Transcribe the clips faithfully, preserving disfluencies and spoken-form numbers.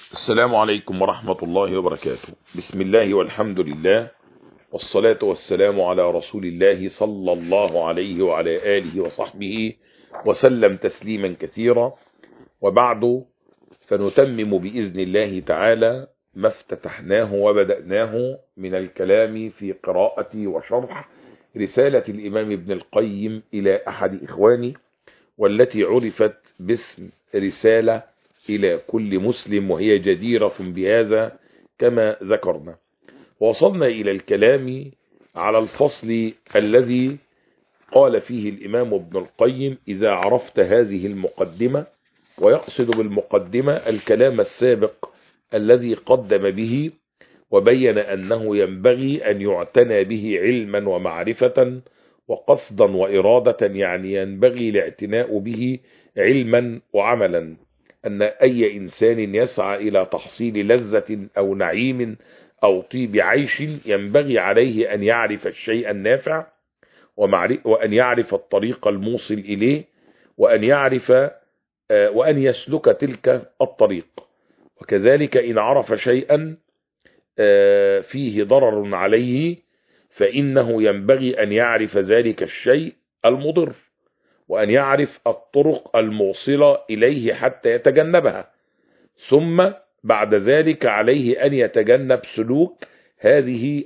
السلام عليكم ورحمة الله وبركاته. بسم الله والحمد لله والصلاة والسلام على رسول الله صلى الله عليه وعلى آله وصحبه وسلم تسليما كثيرا، وبعد، فنتمم بإذن الله تعالى ما افتتحناه وبدأناه من الكلام في قراءة وشرح رسالة الإمام ابن القيم إلى أحد إخواني، والتي عرفت باسم رسالة إلى كل مسلم، وهي جديرة بهذا كما ذكرنا. وصلنا إلى الكلام على الفصل الذي قال فيه الإمام ابن القيم: إذا عرفت هذه المقدمة، ويقصد بالمقدمة الكلام السابق الذي قدم به، وبين أنه ينبغي أن يعتنى به علما ومعرفة وقصدا وإرادة، يعني ينبغي الاعتناء به علما وعملا، أن أي إنسان يسعى إلى تحصيل لذة أو نعيم أو طيب عيش ينبغي عليه أن يعرف الشيء النافع، وأن يعرف الطريق الموصل إليه، وأن يعرف وأن يسلك تلك الطريق. وكذلك إن عرف شيئا فيه ضرر عليه فإنه ينبغي أن يعرف ذلك الشيء المضر، وأن يعرف الطرق الموصلة إليه حتى يتجنبها، ثم بعد ذلك عليه أن يتجنب سلوك هذه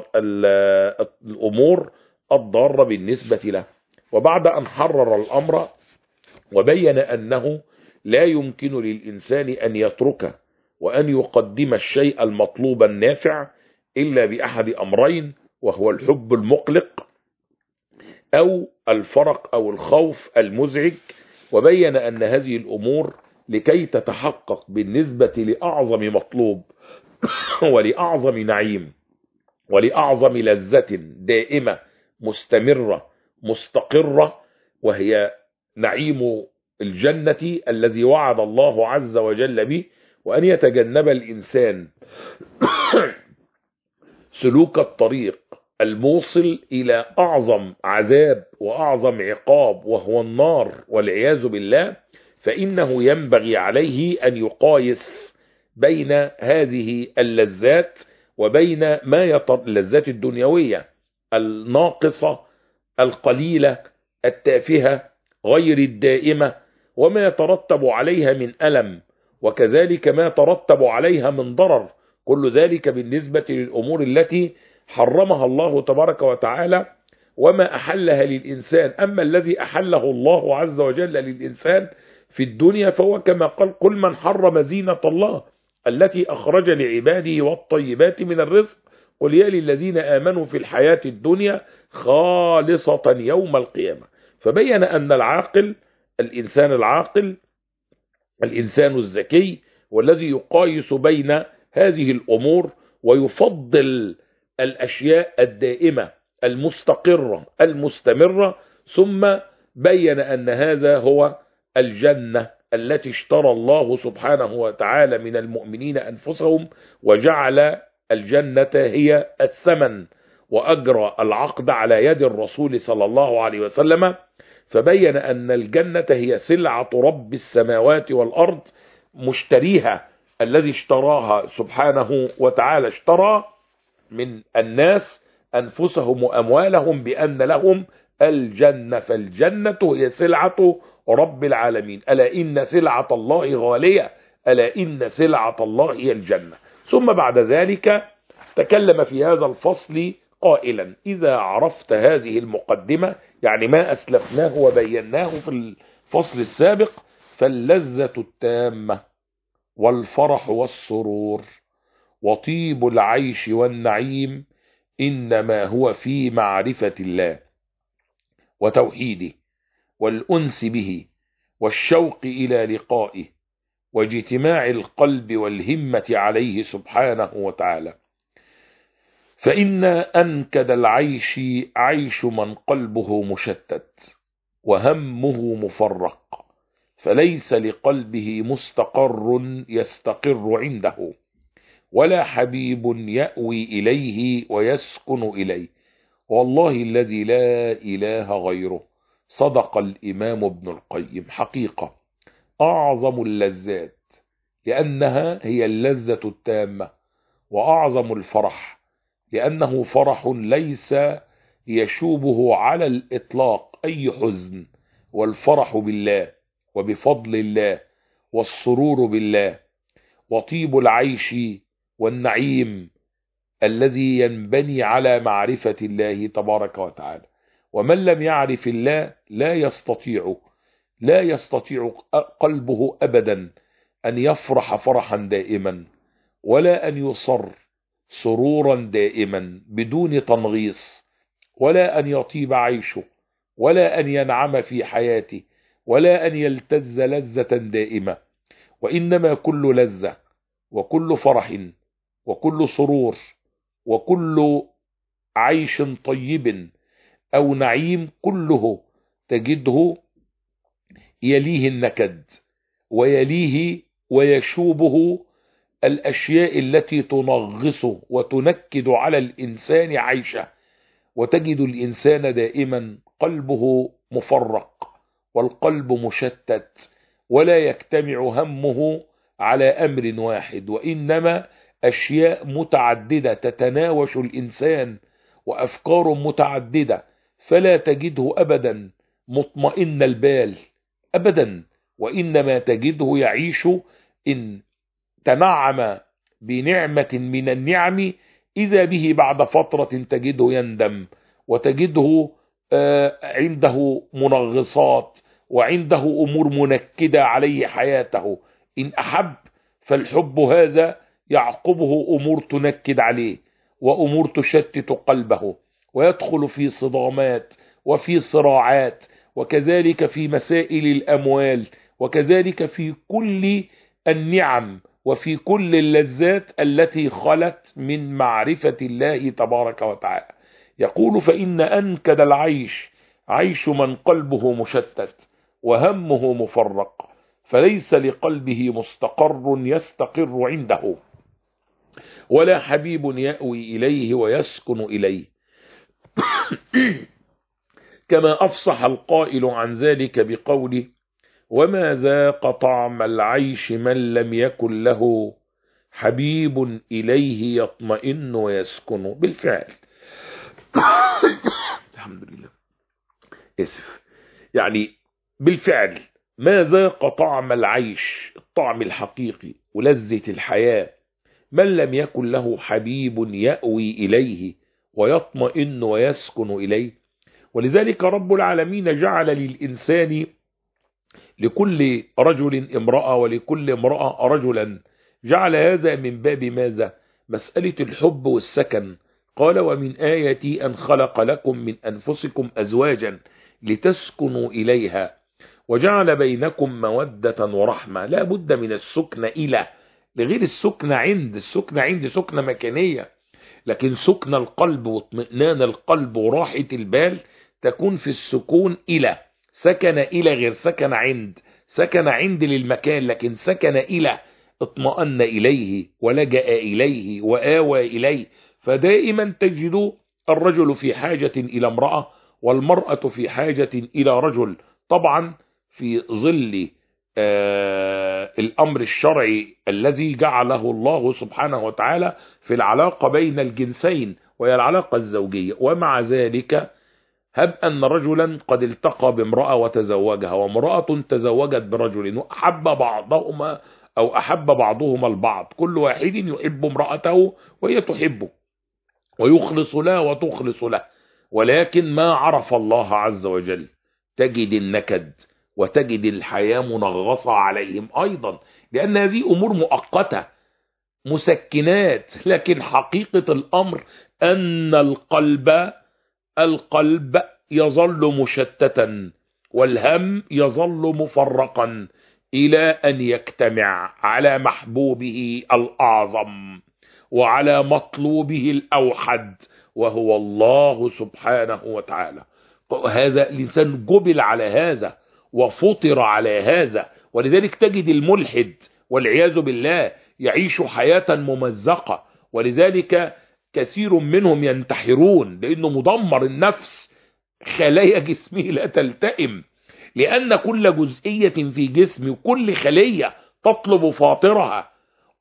الأمور الضارة بالنسبة له. وبعد أن حرر الأمر وبين أنه لا يمكن للإنسان أن يترك وأن يقدم الشيء المطلوب النافع إلا بأحد أمرين، وهو الحب المقلق أو الفرق أو الخوف المزعج، وبين أن هذه الأمور لكي تتحقق بالنسبة لأعظم مطلوب ولأعظم نعيم ولأعظم لذة دائمة مستمرة مستقرة، وهي نعيم الجنة الذي وعد الله عز وجل به، وأن يتجنب الإنسان سلوك الطريق الموصل إلى أعظم عذاب وأعظم عقاب وهو النار والعياذ بالله، فإنه ينبغي عليه أن يقايس بين هذه اللذات وبين ما يطر اللذات الدنيوية الناقصة القليلة التافهة غير الدائمة، وما يترتب عليها من ألم، وكذلك ما يترتب عليها من ضرر، كل ذلك بالنسبة للأمور التي حرمها الله تبارك وتعالى وما أحلها للإنسان. أما الذي أحله الله عز وجل للإنسان في الدنيا فهو كما قال: قل من حرم زينة الله التي أخرج لعباده والطيبات من الرزق قل يا للذين آمنوا في الحياة الدنيا خالصة يوم القيامة. فبين أن العاقل، الإنسان العاقل، الإنسان الذكي، والذي يقايس بين هذه الأمور ويفضل الأشياء الدائمة المستقرة المستمرة، ثم بين أن هذا هو الجنة التي اشترى الله سبحانه وتعالى من المؤمنين أنفسهم، وجعل الجنة هي الثمن، وأجرى العقد على يد الرسول صلى الله عليه وسلم، فبين أن الجنة هي سلعة رب السماوات والأرض مشتريها الذي اشتراها سبحانه وتعالى، اشترى من الناس أنفسهم وأموالهم بأن لهم الجنة، فالجنة هي سلعة رب العالمين. ألا إن سلعة الله غالية، ألا إن سلعة الله هي الجنة. ثم بعد ذلك تكلم في هذا الفصل قائلا: إذا عرفت هذه المقدمة، يعني ما أسلفناه وبيناه في الفصل السابق، فاللذة التامة والفرح والسرور وطيب العيش والنعيم إنما هو في معرفة الله وتوحيده والأنس به والشوق إلى لقائه واجتماع القلب والهمة عليه سبحانه وتعالى. فإن أنكد العيش عيش من قلبه مشتت وهمه مفرق، فليس لقلبه مستقر يستقر عنده، ولا حبيب يأوي إليه ويسكن إليه، والله الذي لا إله غيره. صدق الإمام ابن القيم. حقيقة أعظم اللذات لأنها هي اللذة التامة وأعظم الفرح، لأنه فرح ليس يشوبه على الإطلاق أي حزن، والفرح بالله وبفضل الله والسرور بالله وطيب العيش والنعيم الذي ينبني على معرفة الله تبارك وتعالى. ومن لم يعرف الله لا يستطيع لا يستطيع قلبه أبدا أن يفرح فرحا دائما، ولا أن يصر سرورا دائما بدون تنغيص، ولا أن يطيب عيشه، ولا أن ينعم في حياته، ولا أن يلتز لذة دائمة. وإنما كل لذة وكل فرح وكل سرور وكل عيش طيب أو نعيم كله تجده يليه النكد، ويليه ويشوبه الأشياء التي تنغصه وتنكد على الإنسان عيشه. وتجد الإنسان دائما قلبه مفرق والقلب مشتت، ولا يجتمع همه على أمر واحد، وإنما أشياء متعددة تتناوش الإنسان وأفكار متعددة، فلا تجده أبدا مطمئن البال أبدا، وإنما تجده يعيش إن تنعم بنعمة من النعم إذا به بعد فترة تجده يندم، وتجده عنده منغصات وعنده أمور منكدة عليه حياته. إن أحب فالحب هذا يعقبه أمور تنكد عليه وأمور تشتت قلبه، ويدخل في صدامات وفي صراعات، وكذلك في مسائل الأموال، وكذلك في كل النعم وفي كل اللذات التي خلت من معرفة الله تبارك وتعالى. يقول: فإن أنكد العيش عيش من قلبه مشتت وهمه مفرق، فليس لقلبه مستقر يستقر عنده، ولا حبيب يأوي إليه ويسكن إليه. كما أفصح القائل عن ذلك بقوله: وما ذاق طعم العيش من لم يكن له حبيب إليه يطمئن ويسكن. بالفعل الحمد لله اسف يعني بالفعل ما ذاق طعم العيش، الطعم الحقيقي ولذة الحياة، من لم يكن له حبيب يأوي إليه ويطمئن ويسكن إليه. ولذلك رب العالمين جعل للإنسان لكل رجل امرأة ولكل امرأة رجلا، جعل هذا من باب ماذا؟ مسألة الحب والسكن. قال: ومن آياتي أن خلق لكم من أنفسكم أزواجا لتسكنوا إليها وجعل بينكم مودة ورحمة. لا بد من السكن إلى، لغير السكن عند. السكن عند سكنة مكانية، لكن سكن القلب واطمئنان القلب وراحة البال تكون في السكون إلى. سكن إلى غير سكن عند. سكن عند للمكان، لكن سكن إلى اطمأن إليه ولجأ إليه وآوى إليه. فدائما تجد الرجل في حاجة إلى امرأة، والمرأة في حاجة إلى رجل، طبعا في ظل آه الأمر الشرعي الذي جعله الله سبحانه وتعالى في العلاقة بين الجنسين، وهي العلاقة الزوجية. ومع ذلك هب أن رجلا قد التقى بامرأة وتزوجها، وامرأة تزوجت برجل، وأحب بعضهما أو أحب بعضهما البعض، كل واحد يحب امرأته وهي تحبه ويخلص له وتخلص له، ولكن ما عرف الله عز وجل، تجد النكد وتجد الحياة منغصة عليهم أيضا، لأن هذه أمور مؤقتة مسكنات. لكن حقيقة الأمر أن القلب القلب يظل مشتتا، والهم يظل مفرقا، إلى أن يجتمع على محبوبه الأعظم وعلى مطلوبه الأوحد، وهو الله سبحانه وتعالى. هذا الإنسان جبل على هذا وفطر على هذا. ولذلك تجد الملحد والعياذ بالله يعيش حياة ممزقة، ولذلك كثير منهم ينتحرون، لأنه مدمر النفس. خلايا جسمه لا تلتئم، لأن كل جزئية في جسمه وكل خلية تطلب فاطرها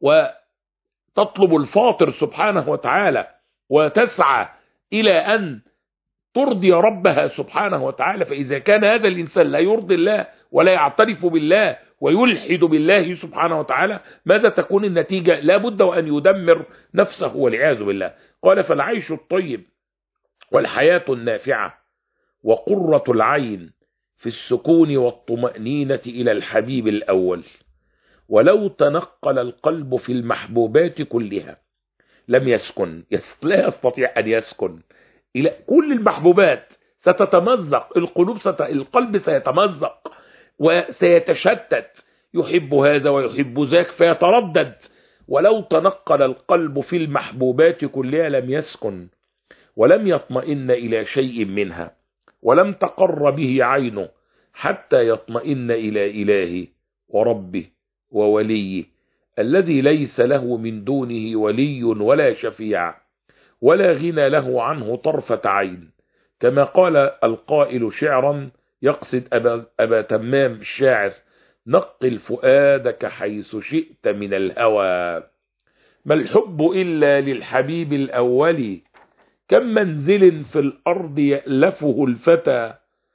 وتطلب الفاطر سبحانه وتعالى، وتسعى إلى أن ترضي ربها سبحانه وتعالى. فإذا كان هذا الإنسان لا يرضي الله ولا يعترف بالله ويلحد بالله سبحانه وتعالى، ماذا تكون النتيجة؟ لا بد وأن يدمر نفسه والعياذ بالله. قال: فالعيش الطيب والحياة النافعة وقرة العين في السكون والطمأنينة إلى الحبيب الأول. ولو تنقل القلب في المحبوبات كلها لم يسكن، لا يستطيع أن يسكن إلى كل المحبوبات، ستتمزق القلوب، ست... القلب سيتمزق وسيتشتت، يحب هذا ويحب ذاك فيتردد. ولو تنقل القلب في المحبوبات كلها لم يسكن ولم يطمئن إلى شيء منها، ولم تقر به عينه حتى يطمئن إلى إلهه وربه ووليه الذي ليس له من دونه ولي ولا شفيع ولا غنى له عنه طرفة عين. كما قال القائل شعرا يقصد أبا, أبا تمام الشاعر: نقل فؤادك حيث شئت من الهوى، ما الحب إلا للحبيب الأول، كم منزل في الأرض يألفه الفتى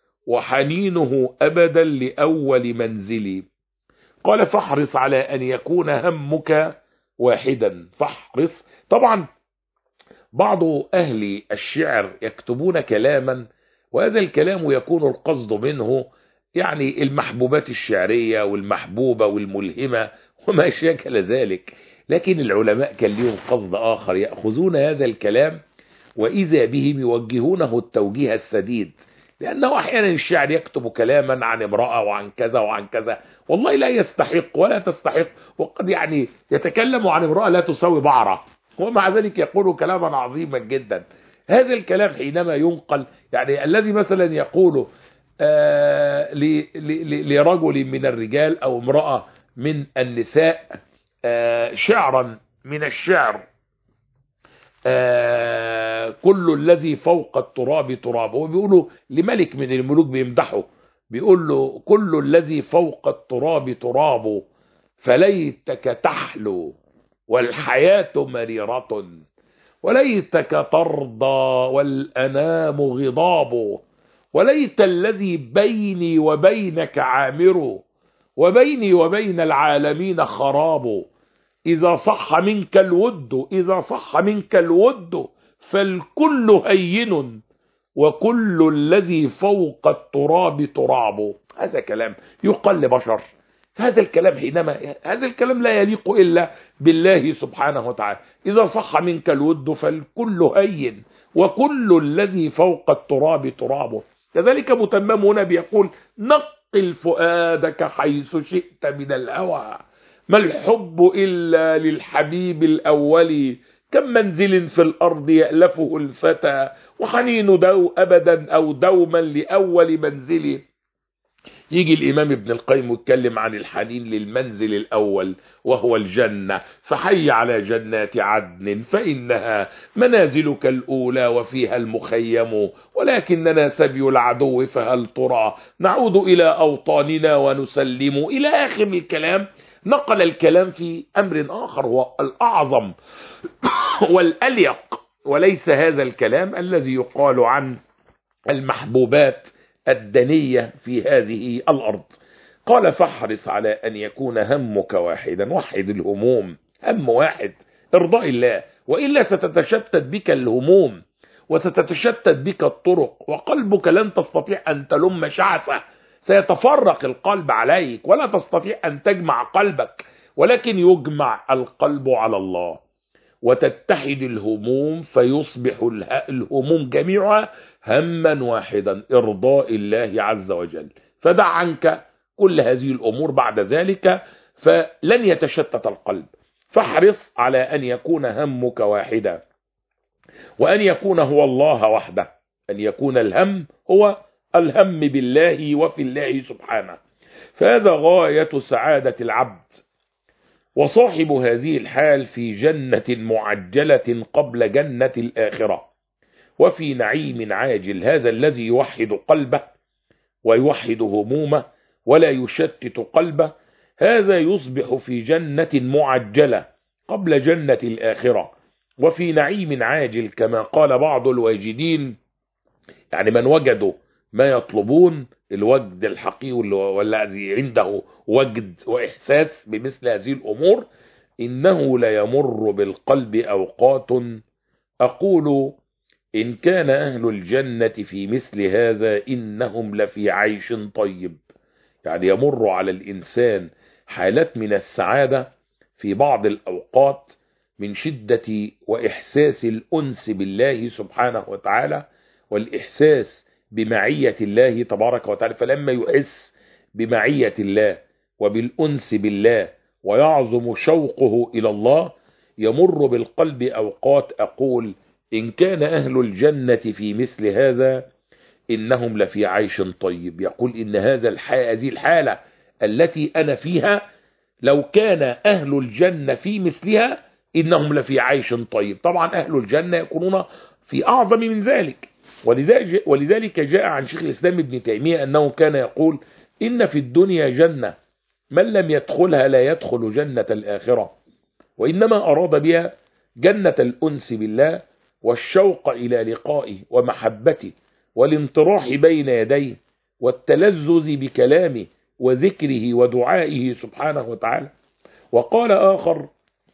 وحنينه أبدا لأول منزل. قال: فاحرص على أن يكون همك واحدا. فاحرص. طبعا بعض أهل الشعر يكتبون كلاما، وهذا الكلام يكون القصد منه يعني المحبوبات الشعرية والمحبوبة والملهمة وما شاكل ذلك، لكن العلماء كان لهم قصد آخر، يأخذون هذا الكلام وإذا بهم يوجهونه التوجيه السديد، لأنه أحيانا الشاعر يكتب كلاما عن امرأة وعن كذا وعن كذا والله لا يستحق ولا تستحق، وقد يعني يتكلم عن امرأة لا تساوي بعرة ومع ذلك يقول كلاما عظيما جدا. هذا الكلام حينما ينقل، يعني الذي مثلا يقول آه لرجل من الرجال أو امرأة من النساء آه شعرا من الشعر: آه كل الذي فوق التراب تراب. هو بيقولوا لملك من الملوك بيمدحه، بيقول له: كل الذي فوق التراب تراب فليتك تحلو والحياة مريرة، وليتك ترضى والأنام غضاب، وليت الذي بيني وبينك عامر وبيني وبين العالمين خراب. إذا صح منك الود إذا صح منك الود فالكل هين وكل الذي فوق التراب تراب. هذا كلام يقال لبشر. هذا الكلام حينما هذا الكلام لا يليق إلا بالله سبحانه وتعالى. إذا صح منك الود فالكل هين وكل الذي فوق التراب تراب. كذلك متمم هنا بيقول: نقل فؤادك حيث شئت من الهوى، ما الحب إلا للحبيب الأول، كم منزل في الأرض يألفه الفتى وحنين دو أبدا أو دوما لأول منزل. يجي الإمام ابن القيم يتكلم عن الحنين للمنزل الأول وهو الجنة: فحي على جنات عدن فإنها منازلك الأولى وفيها المخيم، ولكننا سبي العدو فهل ترى نعود إلى أوطاننا ونسلم، إلى آخر الكلام. نقل الكلام في أمر آخر هو الأعظم والأليق، وليس هذا الكلام الذي يقال عن المحبوبات الدنية في هذه الأرض. قال: فاحرص على أن يكون همك واحدا. وحد الهموم، هم واحد، إرضاء الله، وإلا ستتشتت بك الهموم وستتشتت بك الطرق، وقلبك لن تستطيع أن تلم شعثه، سيتفرق القلب عليك ولا تستطيع أن تجمع قلبك، ولكن يجمع القلب على الله وتتحد الهموم فيصبح الهموم جميعها هما واحدا: إرضاء الله عز وجل. فدع عنك كل هذه الأمور بعد ذلك فلن يتشتت القلب. فاحرص على أن يكون همك واحدا، وأن يكون هو الله وحده، أن يكون الهم هو الهم بالله وفي الله سبحانه. فهذا غاية سعادة العبد، وصاحب هذه الحال في جنة معجلة قبل جنة الآخرة وفي نعيم عاجل. هذا الذي يوحد قلبه ويوحد همومه ولا يشتت قلبه، هذا يصبح في جنة معجلة قبل جنة الآخرة وفي نعيم عاجل، كما قال بعض الواجدين، يعني من وجدوا ما يطلبون، الوجد الحقيقي والذي عنده وجد وإحساس بمثل هذه الأمور، إنه لا يمر بالقلب أوقات أقول إن كان أهل الجنة في مثل هذا إنهم لفي عيش طيب. يعني يمر على الإنسان حالات من السعادة في بعض الأوقات من شدة وإحساس الأنس بالله سبحانه وتعالى والإحساس بمعية الله تبارك وتعالى، فلما يحس بمعية الله وبالأنس بالله ويعظم شوقه إلى الله يمر بالقلب أوقات أقول إن كان أهل الجنة في مثل هذا إنهم لفي عيش طيب. يقول إن هذا الحالة هذه الحالة التي أنا فيها لو كان أهل الجنة في مثلها إنهم لفي عيش طيب. طبعا أهل الجنة يكونون في أعظم من ذلك، ولذلك, ولذلك جاء عن شيخ الإسلام ابن تيمية أنه كان يقول إن في الدنيا جنة من لم يدخلها لا يدخل جنة الآخرة، وإنما أراد بها جنة الأنس بالله والشوق إلى لقائه ومحبته والانطراح بين يديه والتلذذ بكلامه وذكره ودعائه سبحانه وتعالى. وقال آخر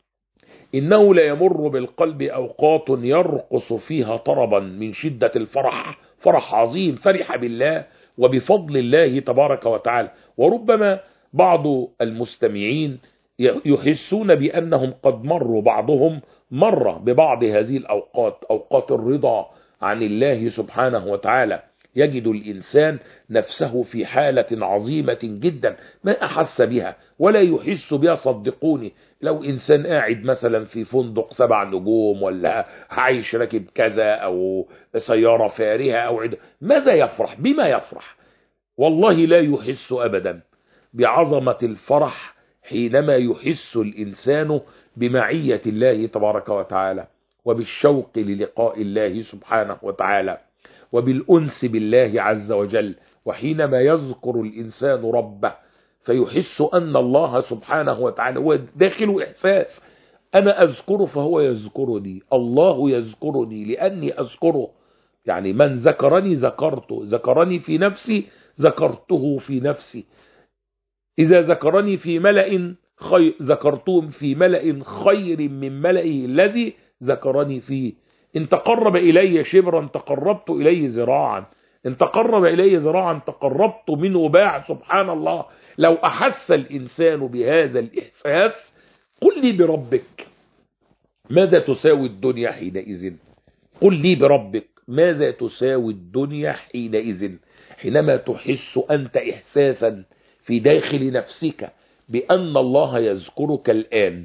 إنه لا يمر بالقلب أوقات يرقص فيها طربا من شدة الفرح، فرح عظيم، فرح بالله وبفضل الله تبارك وتعالى. وربما بعض المستمعين يحسون بأنهم قد مروا بعضهم مرة ببعض هذه الأوقات، أوقات الرضا عن الله سبحانه وتعالى. يجد الإنسان نفسه في حالة عظيمة جدا ما أحس بها ولا يحس بها. صدقوني لو إنسان قاعد مثلا في فندق سبع نجوم ولا عايش راكب كذا أو سيارة فارهة أو عد... ماذا يفرح؟ بما يفرح؟ والله لا يحس أبدا بعظمة الفرح حينما يحس الإنسان بمعية الله تبارك وتعالى وبالشوق للقاء الله سبحانه وتعالى وبالأنس بالله عز وجل. وحينما يذكر الإنسان ربه فيحس أن الله سبحانه وتعالى هو داخل إحساس أنا أذكره فهو يذكرني، الله يذكرني لأني أذكره. يعني من ذكرني ذكرته، ذكرني في نفسي ذكرته في نفسي، إذا ذكرني في ملأ خير ذكرتهم في ملأ خير من ملئه الذي ذكرني فيه. إن تقرب إلي شبرا تقربت إليه ذراعا، إن تقرب إلي ذراعا تقربت منه باع. سبحان الله. لو أحس الإنسان بهذا الإحساس قل لي بربك ماذا تساوي الدنيا حينئذ؟ قل لي بربك ماذا تساوي الدنيا حينئذ؟ حينما تحس أنت إحساسا في داخل نفسك بأن الله يذكرك الآن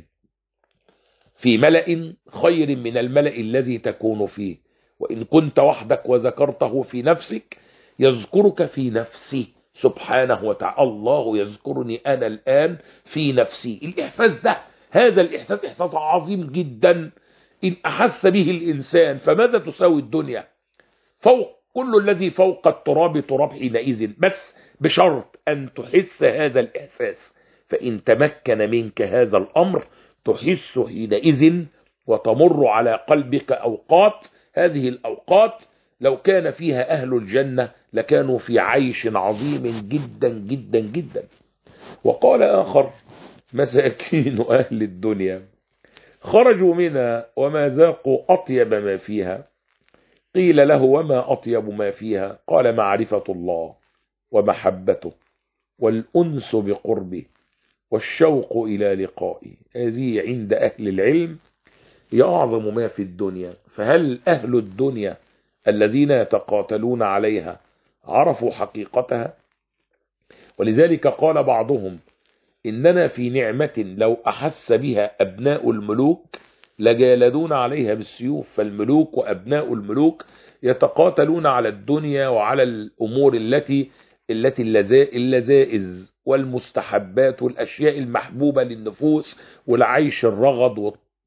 في ملأ خير من الملأ الذي تكون فيه، وإن كنت وحدك وذكرته في نفسك يذكرك في نفسي سبحانه وتعالى. الله يذكرني أنا الآن في نفسي. الإحساس ده، هذا الإحساس إحساس عظيم جدا إن أحس به الإنسان. فماذا تساوي الدنيا؟ فوق كل الذي فوق التراب تراب حينئذ، بس بشرط أن تحس هذا الإحساس. فإن تمكن منك هذا الأمر تحس حينئذ وتمر على قلبك أوقات، هذه الأوقات لو كان فيها أهل الجنة لكانوا في عيش عظيم جدا جدا جدا. وقال آخر مساكين أهل الدنيا خرجوا منها وما ذاقوا أطيب ما فيها. قيل له وما أطيب ما فيها؟ قال معرفة الله ومحبته والأنس بقربه والشوق إلى لقائه. هذه عند أهل العلم هي أعظم ما في الدنيا. فهل أهل الدنيا الذين يتقاتلون عليها عرفوا حقيقتها؟ ولذلك قال بعضهم إننا في نعمة لو أحس بها أبناء الملوك لجالدون عليها بالسيوف. فالملوك وأبناء الملوك يتقاتلون على الدنيا وعلى الأمور التي التي اللذائذ والمستحبات والأشياء المحبوبة للنفوس والعيش الرغد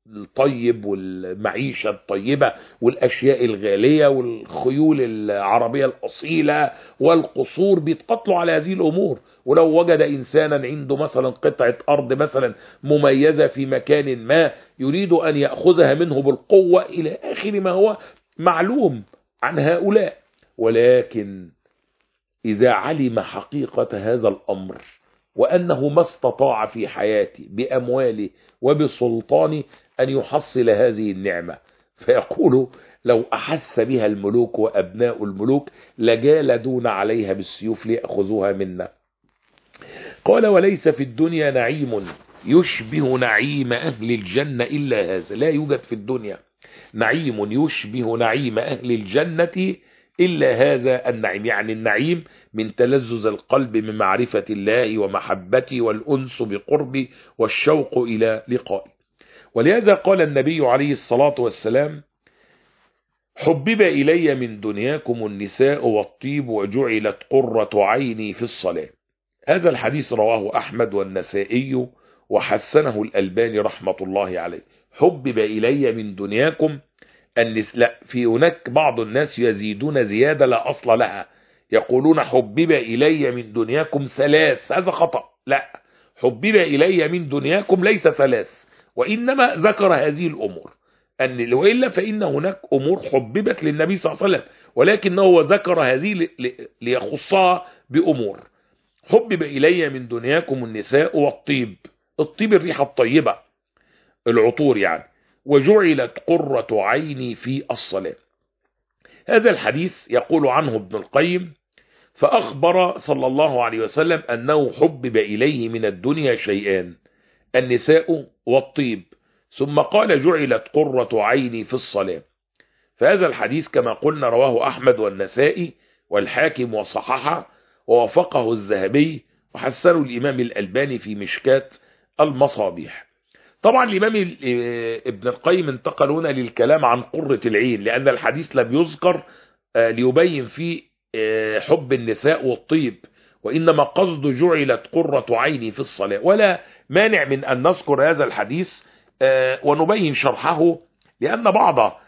الطيب والمعيشة الطيبة والأشياء الغالية والخيول العربية الأصيلة والقصور، بيتقتلوا على هذه الأمور. ولو وجد إنسانا عنده مثلا قطعة أرض مثلا مميزة في مكان ما يريد أن يأخذها منه بالقوة إلى آخر ما هو معلوم عن هؤلاء. ولكن إذا علم حقيقة هذا الأمر وأنه ما استطاع في حياته بأمواله وبسلطانه أن يحصل هذه النعمة، فيقول لو أحس بها الملوك وأبناء الملوك لجالدون عليها بالسيوف ليأخذوها منا. قال وليس في الدنيا نعيم يشبه نعيم أهل الجنة إلا هذا. لا يوجد في الدنيا نعيم يشبه نعيم أهل الجنة إلا هذا النعيم، يعني النعيم من تلذذ القلب من معرفة الله ومحبته والأنس بقربه والشوق إلى لقائه. ولهذا قال النبي عليه الصلاة والسلام حبب إلي من دنياكم النساء والطيب وجعلت قرة عيني في الصلاة. هذا الحديث رواه أحمد والنسائي وحسنه الألباني رحمة الله عليه. حبب إلي من دنياكم النس... لا، في هناك بعض الناس يزيدون زيادة لا أصل لها، يقولون حبب إلي من دنياكم ثلاث، هذا خطأ. لا، حبب إلي من دنياكم ليس ثلاث، وإنما ذكر هذه الأمور، أن وإلا فإن هناك أمور حببت للنبي صلى الله عليه وسلم، ولكنه ذكر هذه ل... ليخصها بأمور. حبب إلي من دنياكم النساء والطيب، الطيب الريحة الطيبة، العطور يعني، وجعلت قرة عيني في الصلاة. هذا الحديث يقول عنه ابن القيم فأخبر صلى الله عليه وسلم أنه حبب إليه من الدنيا شيئان، النساء والطيب، ثم قال جعلت قرة عيني في الصلاة. فهذا الحديث كما قلنا رواه أحمد والنسائي والحاكم وصححه ووافقه الذهبي وحسنه الإمام الألباني في مشكاة المصابيح. طبعا الإمام ابن القيم انتقل هنا للكلام عن قرة العين، لأن الحديث لم يذكر ليبين فيه حب النساء والطيب، وإنما قصد جعلت قرة عيني في الصلاة. ولا مانع من أن نذكر هذا الحديث ونبين شرحه، لأن بعض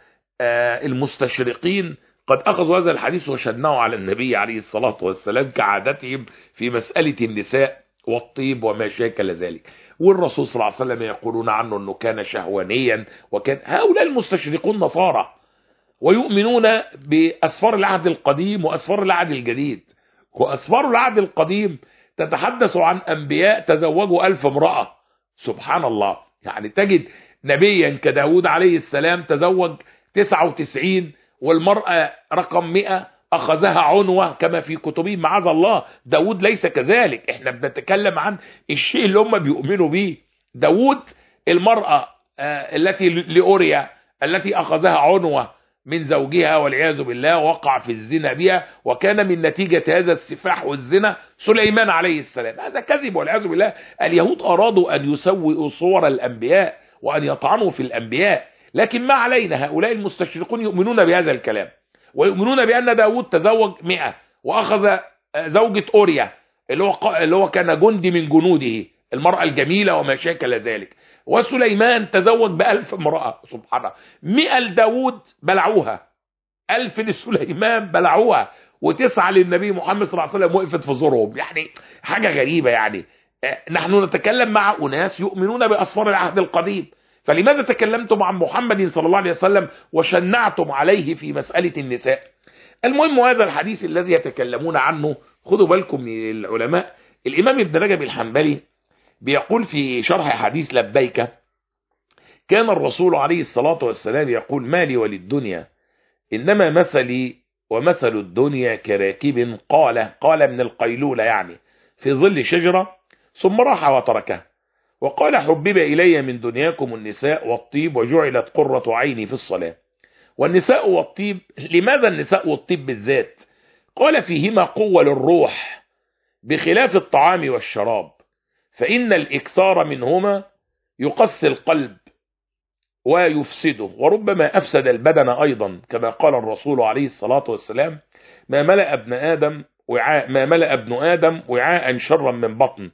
المستشرقين قد أخذوا هذا الحديث وشنعوا على النبي عليه الصلاة والسلام كعادتهم في مسألة النساء والطيب وما شاكل ذلك. والرسول صلى الله عليه وسلم يقولون عنه أنه كان شهوانيا، وكان هؤلاء المستشرقون نصارى ويؤمنون بأسفار العهد القديم وأسفار العهد الجديد. وأسفار العهد القديم تتحدث عن أنبياء تزوجوا ألف امرأة، سبحان الله. يعني تجد نبيا كداود عليه السلام تزوج تسعة وتسعين، والمرأة رقم مئة أخذها عنوة كما في كتبهم، معاذ الله. داود ليس كذلك، احنا بنتكلم عن الشيء اللي هم بيؤمنوا به. داود المرأة آه التي لأوريا التي أخذها عنوة من زوجها والعياذ بالله، وقع في الزنا بها، وكان من نتيجة هذا السفاح والزنا سليمان عليه السلام. هذا كذب والعياذ بالله. اليهود أرادوا أن يسوئوا صور الأنبياء وأن يطعنوا في الأنبياء، لكن ما علينا، هؤلاء المستشرقون يؤمنون بهذا الكلام، ويؤمنون بأن داود تزوج مئة وأخذ زوجة أوريا اللي هو اللي هو كان جندي من جنوده، المرأة الجميلة وما شاكل ذلك. وسليمان تزوج بألف امرأة، سبحان الله. مئة لداود بلعوها، ألف لسليمان بلعوها، وتسعة للنبي محمد صلى الله عليه وسلم وقفت في زورهم. يعني حاجة غريبة. يعني نحن نتكلم مع أناس يؤمنون بأسفار العهد القديم، فلماذا تكلمتم عن محمد صلى الله عليه وسلم وشنعتم عليه في مسألة النساء؟ المهم، هذا الحديث الذي يتكلمون عنه خذوا بالكم من العلماء. الإمام ابن رجب الحنبلي بيقول في شرح حديث لبيك كان الرسول عليه الصلاة والسلام يقول ما لي وللدنيا إنما مثلي ومثل الدنيا كراكب قال قال من القيلولة يعني في ظل شجرة ثم راح وتركها، وقال حبب إلي من دنياكم النساء والطيب وجعلت قرة عيني في الصلاة. والنساء والطيب، لماذا النساء والطيب بالذات؟ قال فيهما قوة للروح بخلاف الطعام والشراب، فإن الإكثار منهما يقسي القلب ويفسده، وربما أفسد البدن أيضا، كما قال الرسول عليه الصلاة والسلام ما ملأ ابن آدم وعاء ما ملأ ابن آدم وعاء شرا من بطن،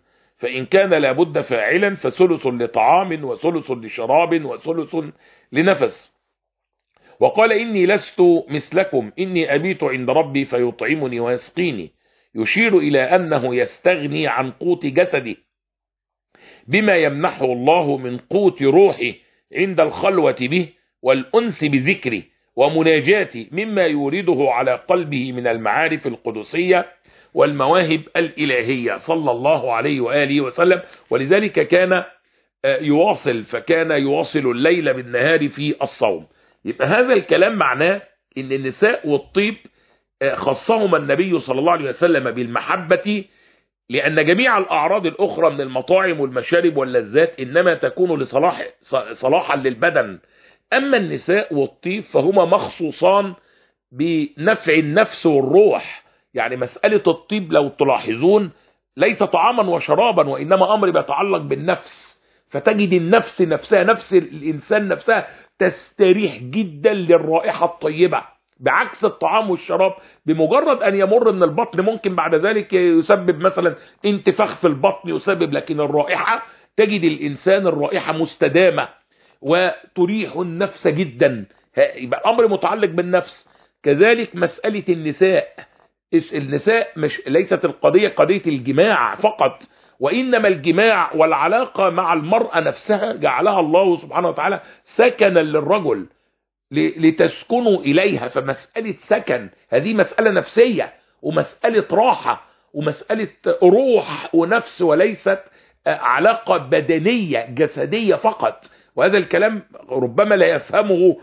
فإن كان لابد فاعلا فثلث لطعام وثلث لشراب وثلث لنفس. وقال إني لست مثلكم إني أبيت عند ربي فيطعمني ويسقيني، يشير إلى أنه يستغني عن قوت جسده بما يمنحه الله من قوت روحه عند الخلوة به والأنس بذكره ومناجاته مما يورده على قلبه من المعارف القدسية والمواهب الإلهية صلى الله عليه وآله وسلم. ولذلك كان يواصل، فكان يواصل الليل بالنهار في الصوم. يبقى هذا الكلام معناه ان النساء والطيب خصهما النبي صلى الله عليه وسلم بالمحبة، لأن جميع الأعراض الأخرى من المطاعم والمشارب واللذات إنما تكون لصلاح صلاحا للبدن. أما النساء والطيب فهما مخصوصان بنفع النفس والروح. يعني مسألة الطيب لو تلاحظون ليس طعاما وشرابا، وإنما أمر بيتعلق بالنفس، فتجد النفس نفسها، نفس الإنسان نفسها تستريح جدا للرائحة الطيبة، بعكس الطعام والشراب بمجرد أن يمر من البطن ممكن بعد ذلك يسبب مثلا انتفاخ في البطن يسبب، لكن الرائحة تجد الإنسان الرائحة مستدامة وتريح النفس جدا. يبقى الأمر متعلق بالنفس. كذلك مسألة النساء، النساء مش ليست القضية قضية الجماع فقط، وإنما الجماع والعلاقة مع المرأة نفسها جعلها الله سبحانه وتعالى سكنا للرجل لتسكنوا إليها. فمسألة سكن هذه مسألة نفسية ومسألة راحة ومسألة روح ونفس، وليست علاقة بدنية جسدية فقط. وهذا الكلام ربما لا يفهمه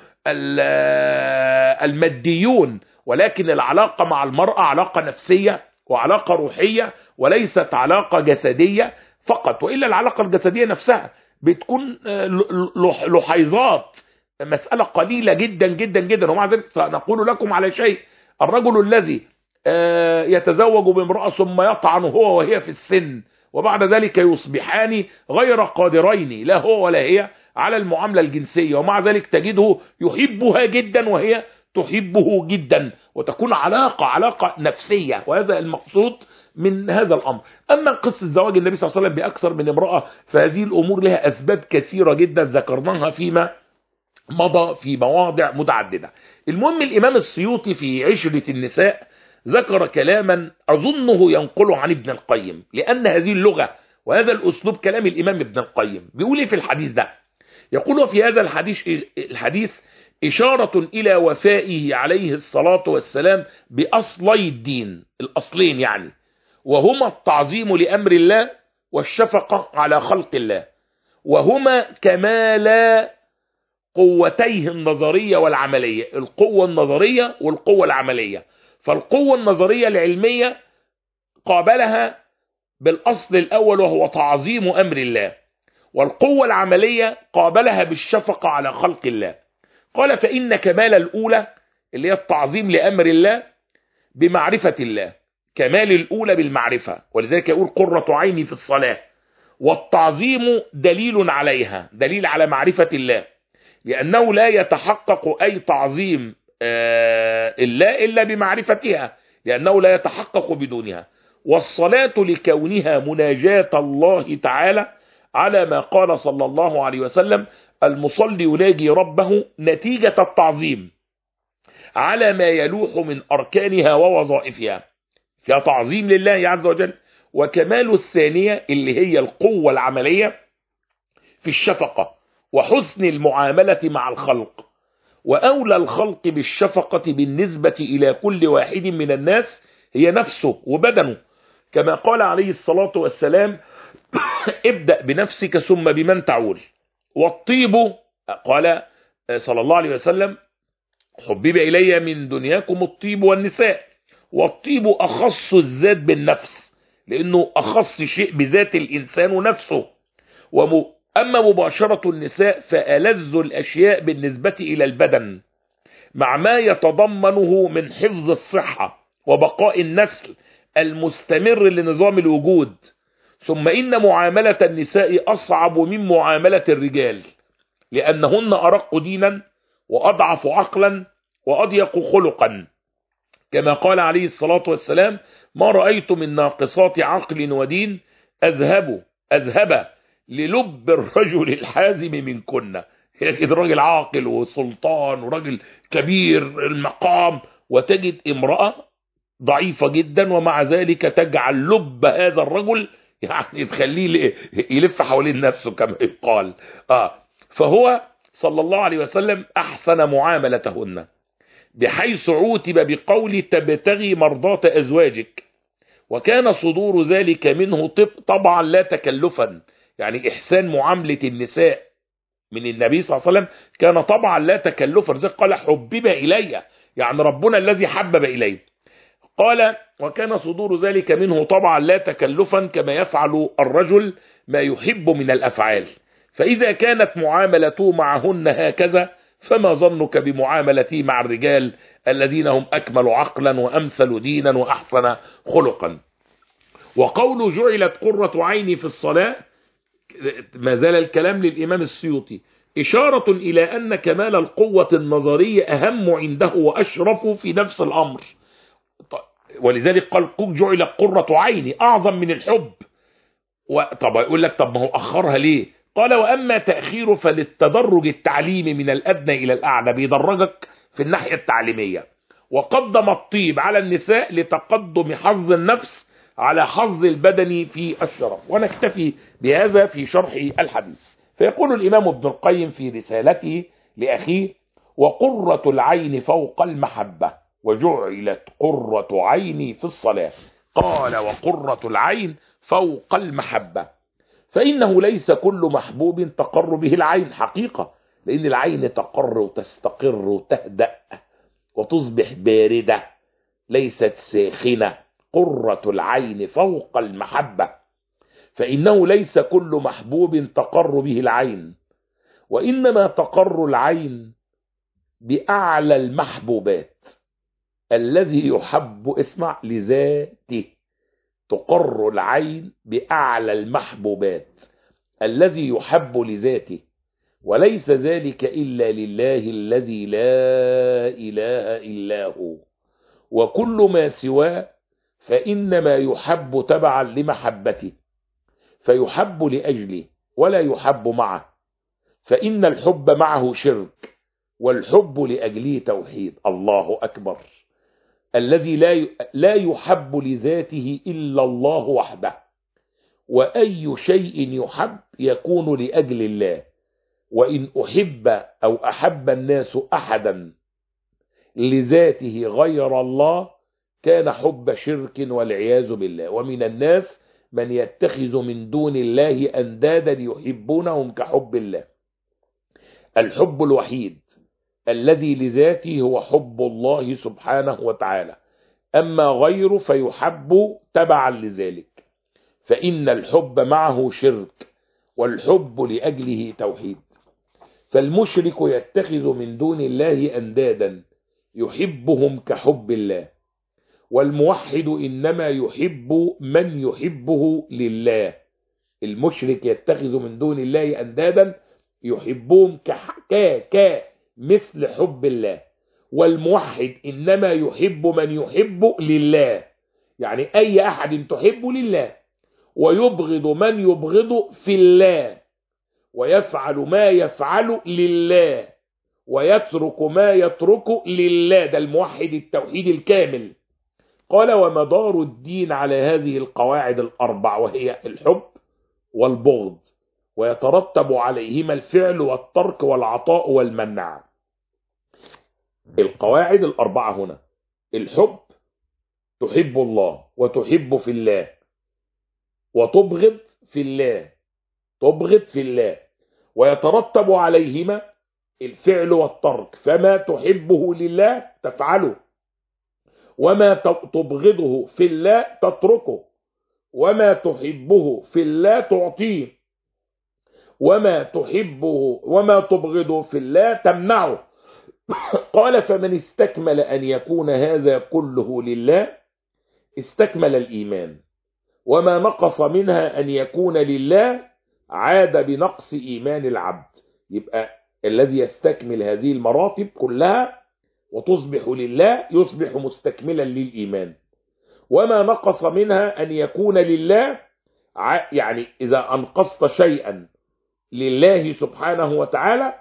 الماديون، ولكن العلاقة مع المرأة علاقة نفسية وعلاقة روحية وليست علاقة جسدية فقط. وإلا العلاقة الجسدية نفسها بتكون لحيظات، مسألة قليلة جدا جدا جدا. ومع ذلك سنقول لكم على شيء: الرجل الذي يتزوج بامرأة ثم يطعن هو وهي في السن وبعد ذلك يصبحان غير قادرين لا هو ولا هي على المعاملة الجنسية، ومع ذلك تجده يحبها جدا وهي تحبه جدا، وتكون علاقة علاقة نفسية، وهذا المقصود من هذا الأمر. أما قصة زواج النبي صلى الله عليه وسلم بأكثر من امرأة فهذه الأمور لها أسباب كثيرة جدا ذكرناها فيما مضى في مواضع متعددة. المهم الإمام السيوطي في عشرة النساء ذكر كلاما أظنه ينقله عن ابن القيم، لأن هذه اللغة وهذا الأسلوب كلام الإمام ابن القيم. بيقول إيه في الحديث ده؟ يقول في هذا الحديث الحديث إشارة إلى وفائه عليه الصلاة والسلام بأصلي الدين، الأصلين يعني، وهما التعظيم لأمر الله والشفقة على خلق الله، وهما كمالا قوتيه النظرية والعملية، القوة النظرية والقوة العملية. فالقوة النظرية العلمية قابلها بالأصل الأول وهو تعظيم أمر الله، والقوة العملية قابلها بالشفقة على خلق الله. قال: فإن كمال الأولى اللي هي التعظيم لأمر الله بمعرفة الله، كمال الأولى بالمعرفة، ولذلك يقول قرة عيني في الصلاة. والتعظيم دليل عليها، دليل على معرفة الله، لأنه لا يتحقق أي تعظيم الله إلا بمعرفتها، لأنه لا يتحقق بدونها. والصلاة لكونها مناجاة الله تعالى، على ما قال صلى الله عليه وسلم: المصلي يناجي ربه نتيجة التعظيم على ما يلوح من أركانها ووظائفها، فيها تعظيم لله عز وجل. وكمال الثانية اللي هي القوة العملية في الشفقة وحسن المعاملة مع الخلق، وأولى الخلق بالشفقة بالنسبة إلى كل واحد من الناس هي نفسه وبدنه، كما قال عليه الصلاة والسلام: ابدأ بنفسك ثم بمن تعول. والطيب، قال صلى الله عليه وسلم: حبب إلي من دنياكم الطيب والنساء. والطيب أخص الذات بالنفس، لأنه أخص شيء بذات الإنسان ونفسه. أما مباشرة النساء فألذ الأشياء بالنسبة إلى البدن، مع ما يتضمنه من حفظ الصحة وبقاء النسل المستمر لنظام الوجود. ثم إن معاملة النساء أصعب من معاملة الرجال، لأنهن أرق دينا وأضعف عقلا وأضيق خلقا، كما قال عليه الصلاة والسلام: ما رأيت من ناقصات عقل ودين أذهب أذهب للب الرجل الحازم منكن. يجد راجل عاقل وسلطان وراجل كبير المقام، وتجد امرأة ضعيفة جدا ومع ذلك تجعل لب هذا الرجل يعني تخليه يلف حوالين نفسه كما يقال. آه فهو صلى الله عليه وسلم أحسن معاملتهن، بحيث عوتب بقول تبتغي مرضات أزواجك، وكان صدور ذلك منه طبعا لا تكلفا. يعني إحسان معاملة النساء من النبي صلى الله عليه وسلم كان طبعا لا تكلفا، زي قال حبب إلي، يعني ربنا الذي حبب إليه. قال وكان صدور ذلك منه طبعا لا تكلفا، كما يفعل الرجل ما يحب من الأفعال. فإذا كانت معاملته معهن هكذا، فما ظنك بمعاملته مع الرجال الذين هم أكمل عقلا وأمثل دينا وأحسن خلقا. وقول جعلت قرة عيني في الصلاة، ما زال الكلام للإمام السيوطي، إشارة إلى أن كمال القوة النظرية أهم عنده وأشرف في نفس الأمر. ولذلك قال جعلت قرة عيني أعظم من الحب. طب يقول لك طب ما هو أخرها ليه؟ قال وأما تأخيره فللتدرج التعليمي من الأدنى إلى الأعلى، بيدرجك في الناحية التعليمية. وقدم الطيب على النساء لتقدم حظ النفس على حظ البدن في الشرف. ونكتفي بهذا في شرح الحديث. فيقول الإمام ابن القيم في رسالته لأخيه وقرة العين فوق المحبة وجعلت قرة عيني في الصلاة. قال وقرة العين فوق المحبة، فإنه ليس كل محبوب تقر به العين حقيقة، لأن العين تقر وتستقر وتهدأ وتصبح باردة ليست ساخنة. قرة العين فوق المحبة، فإنه ليس كل محبوب تقر به العين، وإنما تقر العين بأعلى المحبوبات الذي يحب، اسمع، لذاته. تقر العين بأعلى المحبوبات الذي يحب لذاته، وليس ذلك إلا لله الذي لا إله إلا هو. وكل ما سواه فإنما يحب تبعا لمحبته، فيحب لأجله ولا يحب معه، فإن الحب معه شرك والحب لأجله توحيد. الله أكبر. الذي لا لا يحب لذاته إلا الله وحده، وأي شيء يحب يكون لأجل الله. وإن أحب أو أحب الناس أحدا لذاته غير الله كان حب شرك والعياذ بالله. ومن الناس من يتخذ من دون الله أندادا يحبونهم كحب الله. الحب الوحيد الذي لذاته هو حب الله سبحانه وتعالى، أما غيره فيحب تبعا لذلك، فإن الحب معه شرك والحب لأجله توحيد. فالمشرك يتخذ من دون الله أندادا يحبهم كحب الله، والموحد إنما يحب من يحبه لله. المشرك يتخذ من دون الله أندادا يحبهم كا كا مثل حب الله، والموحد إنما يحب من يحب لله، يعني أي أحد تحبه لله، ويبغض من يبغض في الله، ويفعل ما يفعل لله، ويترك ما يترك لله. ده الموحد التوحيد الكامل. قال ومدار الدين على هذه القواعد الأربع، وهي الحب والبغض، ويترتب عليهما الفعل والترك والعطاء والمنع. القواعد الأربعة هنا: الحب تحب الله وتحب في الله، وتبغض في الله تبغض في الله، ويترتب عليهما الفعل والترك. فما تحبه لله تفعله، وما تبغضه في الله تتركه، وما تحبه في الله تعطيه، وما تحبه وما تبغضه في الله تمنعه. قال فمن استكمل أن يكون هذا كله لله استكمل الإيمان، وما نقص منها أن يكون لله عاد بنقص إيمان العبد. يبقى الذي يستكمل هذه المراتب كلها وتصبح لله يصبح مستكملا للإيمان. وما نقص منها أن يكون لله يعني إذا أنقصت شيئا لله سبحانه وتعالى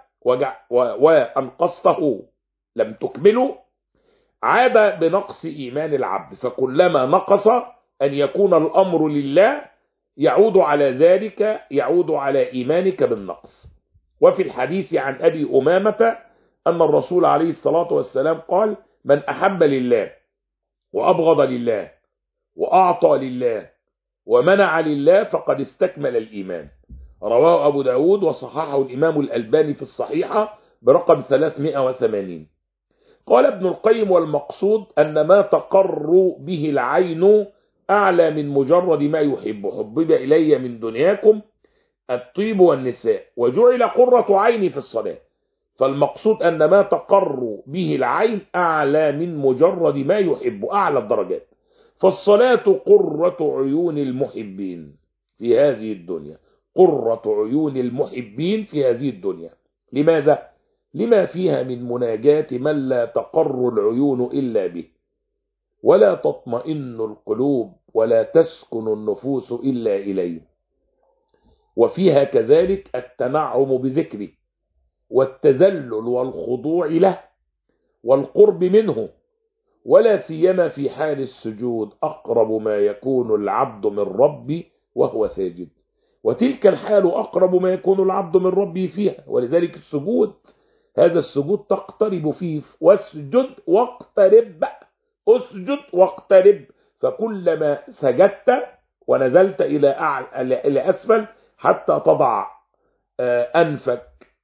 وأنقصته لم تكمله عاد بنقص إيمان العبد، فكلما نقص أن يكون الأمر لله يعود على ذلك، يعود على إيمانك بالنقص. وفي الحديث عن أبي أمامة أن الرسول عليه الصلاة والسلام قال: من أحب لله وأبغض لله وأعطى لله ومنع لله فقد استكمل الإيمان. رواه أبو داود وصححه الإمام الألباني في الصحيحة برقم ثلاثمائة وثمانين. قال ابن القيم: والمقصود أن ما تقر به العين أعلى من مجرد ما يحب. حبب إلي من دنياكم الطيب والنساء وجعل قرة عيني في الصلاة. فالمقصود أن ما تقر به العين أعلى من مجرد ما يحب، أعلى الدرجات. فالصلاة قرة عيون المحبين في هذه الدنيا، قرة عيون المحبين في هذه الدنيا. لماذا؟ لما فيها من مناجاة من لا تقر العيون إلا به، ولا تطمئن القلوب ولا تسكن النفوس إلا إليه. وفيها كذلك التنعم بذكره والتذلل والخضوع له والقرب منه، ولا سيما في حال السجود أقرب ما يكون العبد من ربه وهو ساجد. وتلك الحال أقرب ما يكون العبد من ربه فيها، ولذلك السجود، هذا السجود تقترب فيه. واسجد واقترب، اسجد واقترب. فكلما سجدت ونزلت إلى أعلى إلى أسفل حتى تضع أنفك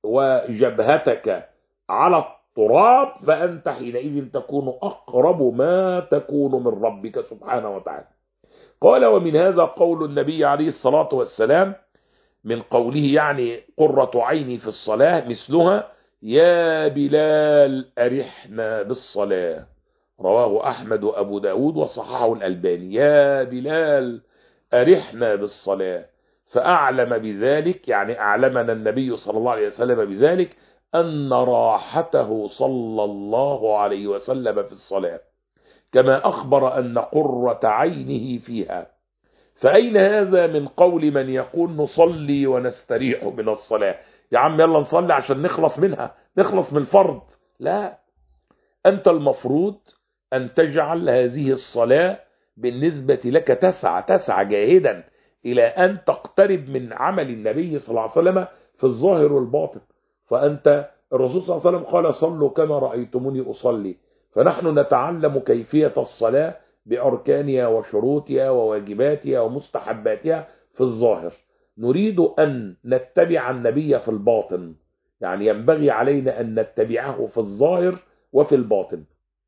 وجبهتك على التراب، فأنت حينئذ تكون أقرب ما تكون من ربك سبحانه وتعالى. قال: ومن هذا قول النبي عليه الصلاة والسلام، من قوله يعني قرة عيني في الصلاة مثلها: يا بلال أرحنا بالصلاة. رواه أحمد وأبو داود وصححه الألباني. يا بلال أرحنا بالصلاة. فأعلم بذلك، يعني أعلمنا النبي صلى الله عليه وسلم بذلك، أن راحته صلى الله عليه وسلم في الصلاة، كما أخبر أن قرة عينه فيها. فأين هذا من قول من يقول نصلي ونستريح من الصلاة؟ يا عم يلا نصلي عشان نخلص منها، نخلص من الفرض. لا، أنت المفروض أن تجعل هذه الصلاة بالنسبة لك تسعى تسعى جاهدا إلى أن تقترب من عمل النبي صلى الله عليه وسلم في الظاهر والباطن. فأنت الرسول صلى الله عليه وسلم قال: صلوا كما رأيتموني أصلي. فنحن نتعلم كيفية الصلاة بأركانها وشروطها وواجباتها ومستحباتها في الظاهر. نريد أن نتبع النبي في الباطن، يعني ينبغي علينا أن نتبعه في الظاهر وفي الباطن.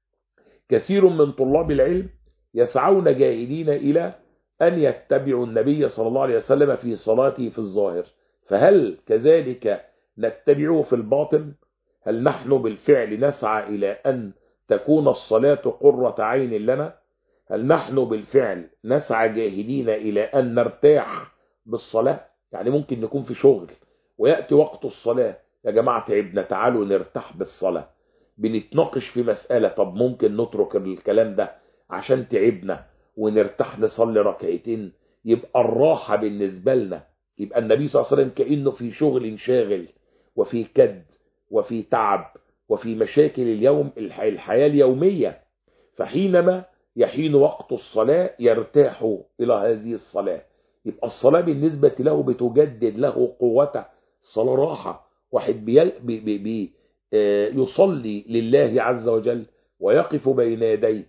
كثير من طلاب العلم يسعون جاهدين إلى أن يتبعوا النبي صلى الله عليه وسلم في صلاته في الظاهر، فهل كذلك نتبعه في الباطن؟ هل نحن بالفعل نسعى إلى أن تكون الصلاة قرة عين لنا؟ هل نحن بالفعل نسعى جاهدين إلى أن نرتاح بالصلاة؟ يعني ممكن نكون في شغل ويأتي وقت الصلاة، يا جماعة تعبنا تعالوا نرتاح بالصلاة. بنتناقش في مسألة، طب ممكن نترك الكلام ده عشان تعبنا ونرتاح نصلي ركعتين، يبقى الراحة بالنسبة لنا. يبقى النبي صلى الله عليه وسلم كأنه في شغل شاغل وفي كد وفي تعب وفي مشاكل اليوم الحياة اليومية، فحينما يحين وقت الصلاة يرتاح إلى هذه الصلاة. يبقى الصلاة بالنسبة له بتجدد له قوته. الصلاة راحة. واحد بي بي بي يصلي لله عز وجل ويقف بين يديه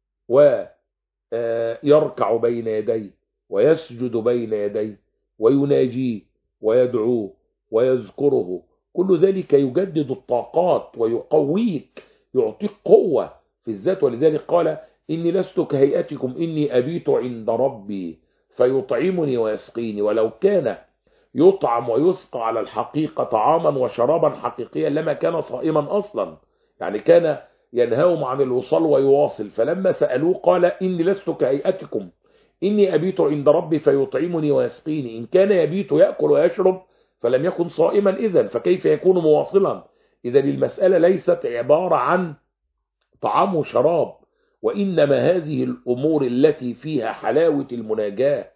ويركع بين يديه ويسجد بين يديه ويناجيه ويدعوه ويذكره، كل ذلك يجدد الطاقات ويقويك، يعطيك قوة في الذات. ولذلك قال: إني لست كهيئتكم إني أبيت عند ربي فيطعمني ويسقيني. ولو كان يطعم ويسقى على الحقيقة طعاما وشرابا حقيقيا لما كان صائما أصلا، يعني كان ينهاهم عن الوصال ويواصل. فلما سألوه قال: إني لست كهيئتكم إني أبيت عند ربي فيطعمني ويسقيني. إن كان يبيت يأكل ويشرب فلم يكن صائما إذن، فكيف يكون مواصلا؟ إذن المسألة ليست عبارة عن طعام وشراب، وإنما هذه الأمور التي فيها حلاوة المناجاة،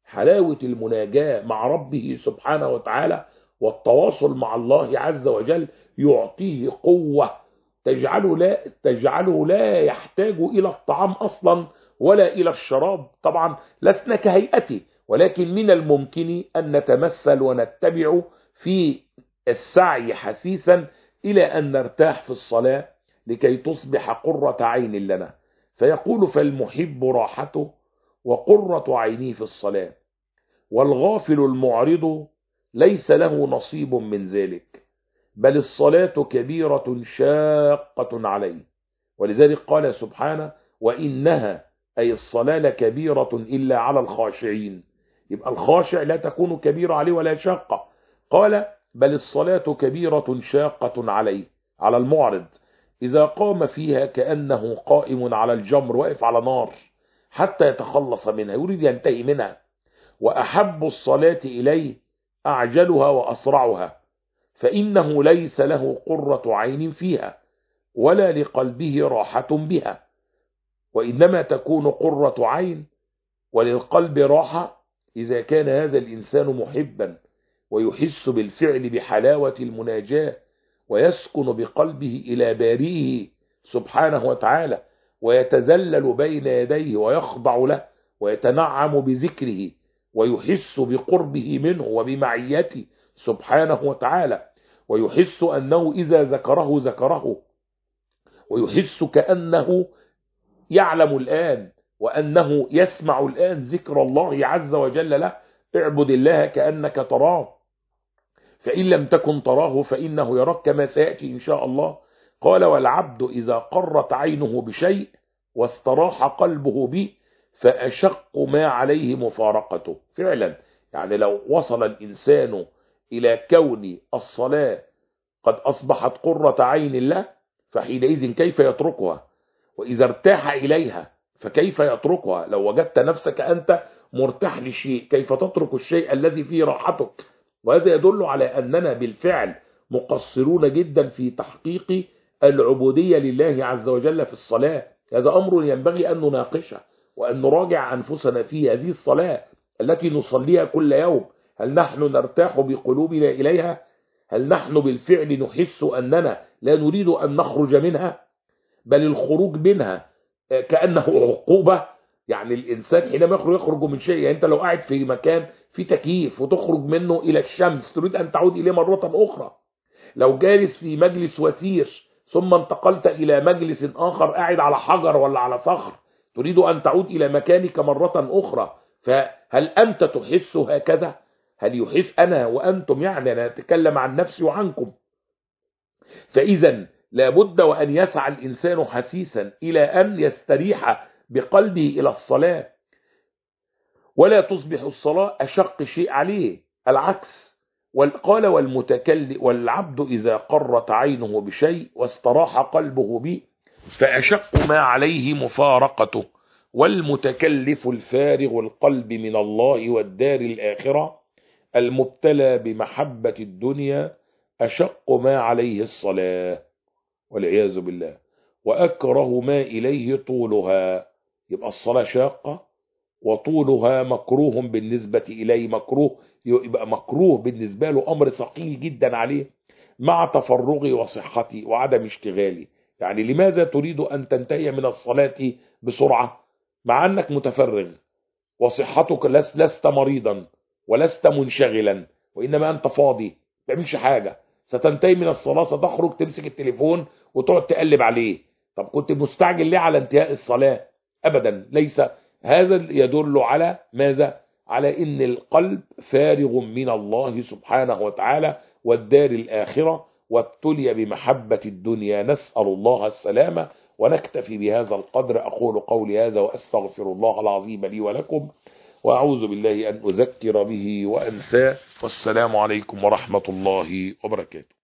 حلاوة المناجاة مع ربه سبحانه وتعالى والتواصل مع الله عز وجل يعطيه قوة تجعله لا, تجعله لا يحتاج إلى الطعام أصلا ولا إلى الشراب. طبعا لسنا كهيئته، ولكن من الممكن أن نتمثل ونتبع في السعي حثيثا إلى أن نرتاح في الصلاة لكي تصبح قرة عين لنا. فيقول: فالمحب راحته وقرة عينيه في الصلاة، والغافل المعرض ليس له نصيب من ذلك، بل الصلاة كبيرة شاقة عليه. ولذلك قال سبحانه: وإنها أي الصلاة لكبيرة إلا على الخاشعين. يبقى الخاشع لا تكون كبيرة عليه ولا شاقة. قال: بل الصلاة كبيرة شاقة عليه، على المعرض، إذا قام فيها كأنه قائم على الجمر، واقف على نار حتى يتخلص منها، يريد ينتهي منها. وأحب الصلاة إليه أعجلها وأسرعها، فإنه ليس له قرة عين فيها ولا لقلبه راحة بها، وإنما تكون قرة عين وللقلب راحة إذا كان هذا الإنسان محبا ويحس بالفعل بحلاوة المناجاة، ويسكن بقلبه إلى بارئه سبحانه وتعالى، ويتذلل بين يديه ويخضع له ويتنعم بذكره، ويحس بقربه منه وبمعيته سبحانه وتعالى، ويحس أنه إذا ذكره ذكره، ويحس كأنه يعلم الآن وأنه يسمع الآن ذكر الله عز وجل له. اعبد الله كأنك تراه، فإن لم تكن تراه فإنه يراك، كما سيأتي إن شاء الله. قال: والعبد إذا قرت عينه بشيء واستراح قلبه به فأشق ما عليه مفارقته. فعلا يعني لو وصل الإنسان إلى كون الصلاة قد أصبحت قرة عين له، فحينئذ كيف يتركها؟ وإذا ارتاح إليها فكيف يتركها؟ لو وجدت نفسك أنت مرتاح لشيء، كيف تترك الشيء الذي فيه راحتك؟ وهذا يدل على أننا بالفعل مقصرون جدا في تحقيق العبودية لله عز وجل في الصلاة. هذا أمر ينبغي أن نناقشه وأن نراجع أنفسنا في هذه الصلاة التي نصليها كل يوم. هل نحن نرتاح بقلوبنا إليها؟ هل نحن بالفعل نحس أننا لا نريد أن نخرج منها، بل الخروج منها كأنه عقوبة؟ يعني الإنسان حينما يخرج يخرج من شيء، يعني أنت لو قاعد في مكان في تكييف وتخرج منه إلى الشمس تريد أن تعود إليه مرة أخرى. لو جالس في مجلس وثير ثم انتقلت إلى مجلس آخر قاعد على حجر ولا على صخر تريد أن تعود إلى مكانك مرة أخرى. فهل أنت تحس هكذا؟ هل يحس أنا وأنتم؟ يعني أنا أتكلم عن نفسي وعنكم. فإذا لابد وأن يسعى الإنسان حثيثا إلى أن يستريح بقلبه إلى الصلاة، ولا تصبح الصلاة أشق شيء عليه، العكس. قال: والمتكلم والعبد إذا قرت عينه بشيء واستراح قلبه به فأشق ما عليه مفارقته، والمتكلف الفارغ القلب من الله والدار الآخرة المبتلى بمحبة الدنيا أشق ما عليه الصلاة والعياذ بالله، وأكره ما إليه طولها. يبقى الصلاة شاقة وطولها مكروه بالنسبة إليه، مكروه يبقى مكروه بالنسبة له، أمر ثقيل جدا عليه مع تفرغي وصحتي وعدم اشتغالي. يعني لماذا تريد أن تنتهي من الصلاة بسرعة مع أنك متفرغ وصحتك لست مريضا ولست منشغلا، وإنما أنت فاضي ما تعملش حاجة؟ ستنتهي من الصلاة ستخرج تمسك التليفون وتقعد تقلب عليه. طب كنت مستعجل ليه على انتهاء الصلاة؟ أبدا، ليس هذا يدل على ماذا؟ على إن القلب فارغ من الله سبحانه وتعالى والدار الآخرة، وابتلي بمحبة الدنيا. نسأل الله السلامة، ونكتفي بهذا القدر. أقول قولي هذا وأستغفر الله العظيم لي ولكم، وأعوذ بالله أن أذكر به وأنساه. والسلام عليكم ورحمة الله وبركاته.